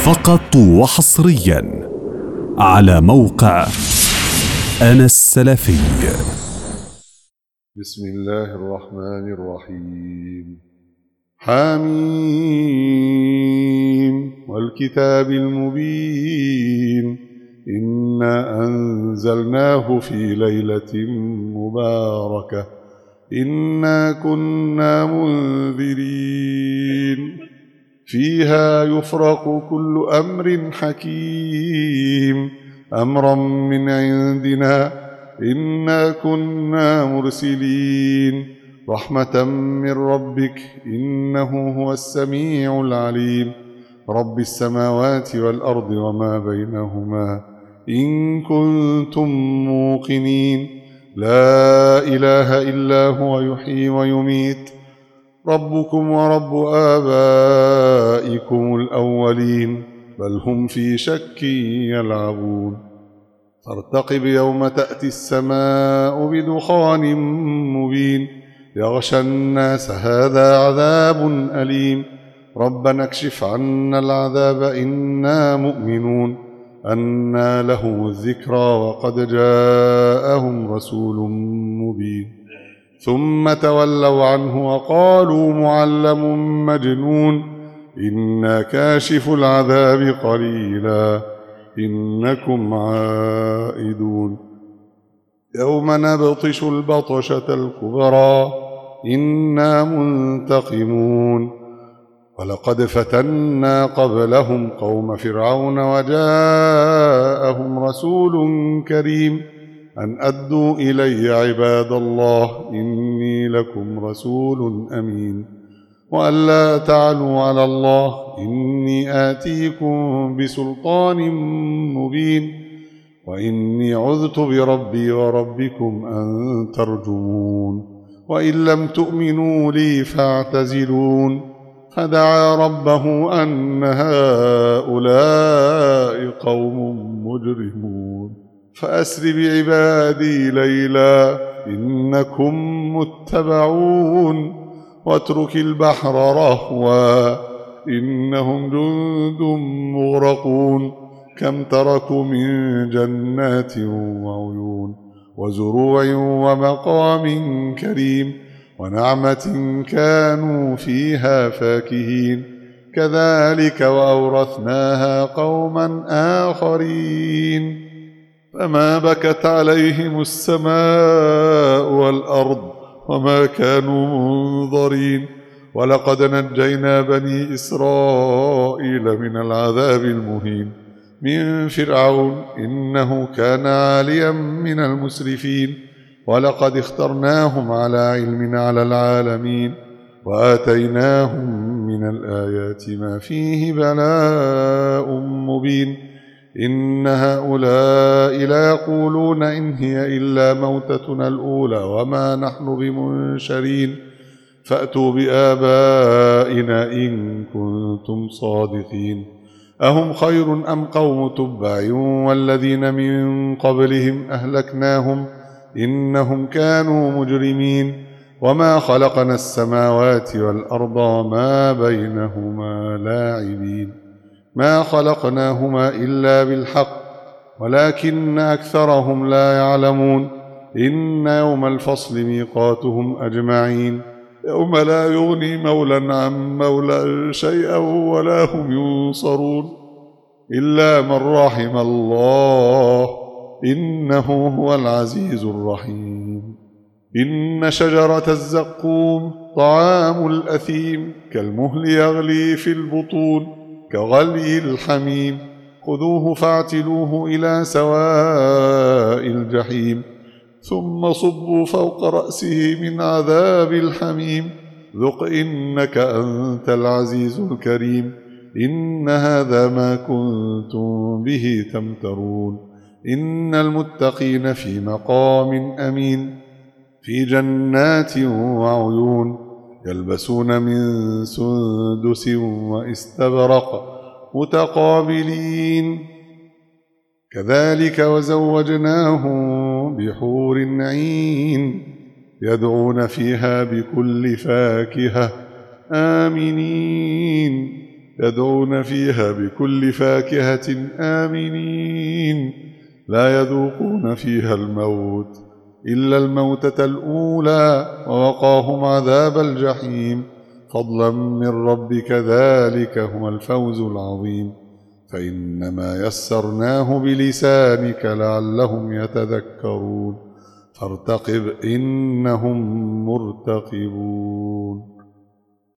فقط وحصريا على موقع أنا السلفي. بسم الله الرحمن الرحيم. حميم والكتاب المبين، إنا أنزلناه في ليلة مباركة إنا كنا منذرين فيها يفرق كل أمر حكيم أمرا من عندنا إنا كنا مرسلين رحمة من ربك إنه هو السميع العليم رب السماوات والأرض وما بينهما إن كنتم موقنين لا إله إلا هو يحيي ويميت ربكم ورب آبائكم الأولين بل هم في شك يلعبون فارتقب يوم تأتي السماء بدخان مبين يغشى الناس هذا عذاب أليم ربنا اكشف عنا العذاب إنا مؤمنون أنى لهم الذكرى وقد جاءهم رسول مبين ثم تولوا عنه وقالوا معلم مجنون إنا كاشف العذاب قليلا إنكم عائدون يوم نبطش البطشة الكبرى إنا منتقمون ولقد فتنا قبلهم قوم فرعون وجاءهم رسول كريم أن أدوا إلي عباد الله إني لكم رسول أمين وأن لا تعلوا على الله إني آتيكم بسلطان مبين وإني عذت بربي وربكم أن ترجمون وإن لم تؤمنوا لي فاعتزلون فدعا ربه أن هؤلاء قوم مجرمون فأسر بعبادي ليلا إنكم متبعون واترك البحر رهوا إنهم جند مغرقون كم تركوا من جنات وعيون وزروع ومقام كريم ونعمة كانوا فيها فاكهين كذلك وأورثناها قوما آخرين فما بكت عليهم السماء والأرض وما كانوا منظرين ولقد نجينا بني إسرائيل من العذاب المهين من فرعون إنه كان عاليا من المسرفين ولقد اخترناهم على علم على العالمين وآتيناهم من الآيات ما فيه بلاء مبين إن هؤلاء ليقولون إن هي إلا موتتنا الأولى وما نحن بمنشرين فأتوا بآبائنا إن كنتم صادقين أهم خير أم قوم تبع والذين من قبلهم أهلكناهم إنهم كانوا مجرمين وما خلقنا السماوات والأرض وما بينهما لاعبين ما خلقناهما إلا بالحق ولكن أكثرهم لا يعلمون إن يوم الفصل ميقاتهم أجمعين يوم لا يغني مولى عن مولى شيئا ولا هم ينصرون إلا من رحم الله إنه هو العزيز الرحيم إن شجرة الزقوم طعام الأثيم كالمهل يغلي في البطون كغلي الحميم خذوه فاعتلوه إلى سواء الجحيم ثم صبوا فوق رأسه من عذاب الحميم ذق إنك أنت العزيز الكريم إن هذا ما كنتم به تمترون إن المتقين في مقام أمين في جنات وعيون يلبسون من سندس واستبرق متقابلين كذلك وزوجناهم بحور عين يدعون فيها بكل فاكهة آمنين يدعون فيها بكل فاكهة آمنين لا يذوقون فيها الموت إلا الموتة الأولى ووقاهم عذاب الجحيم فضلا من ربك ذلك هو الفوز العظيم فإنما يسرناه بلسانك لعلهم يتذكرون فارتقب إنهم مرتقبون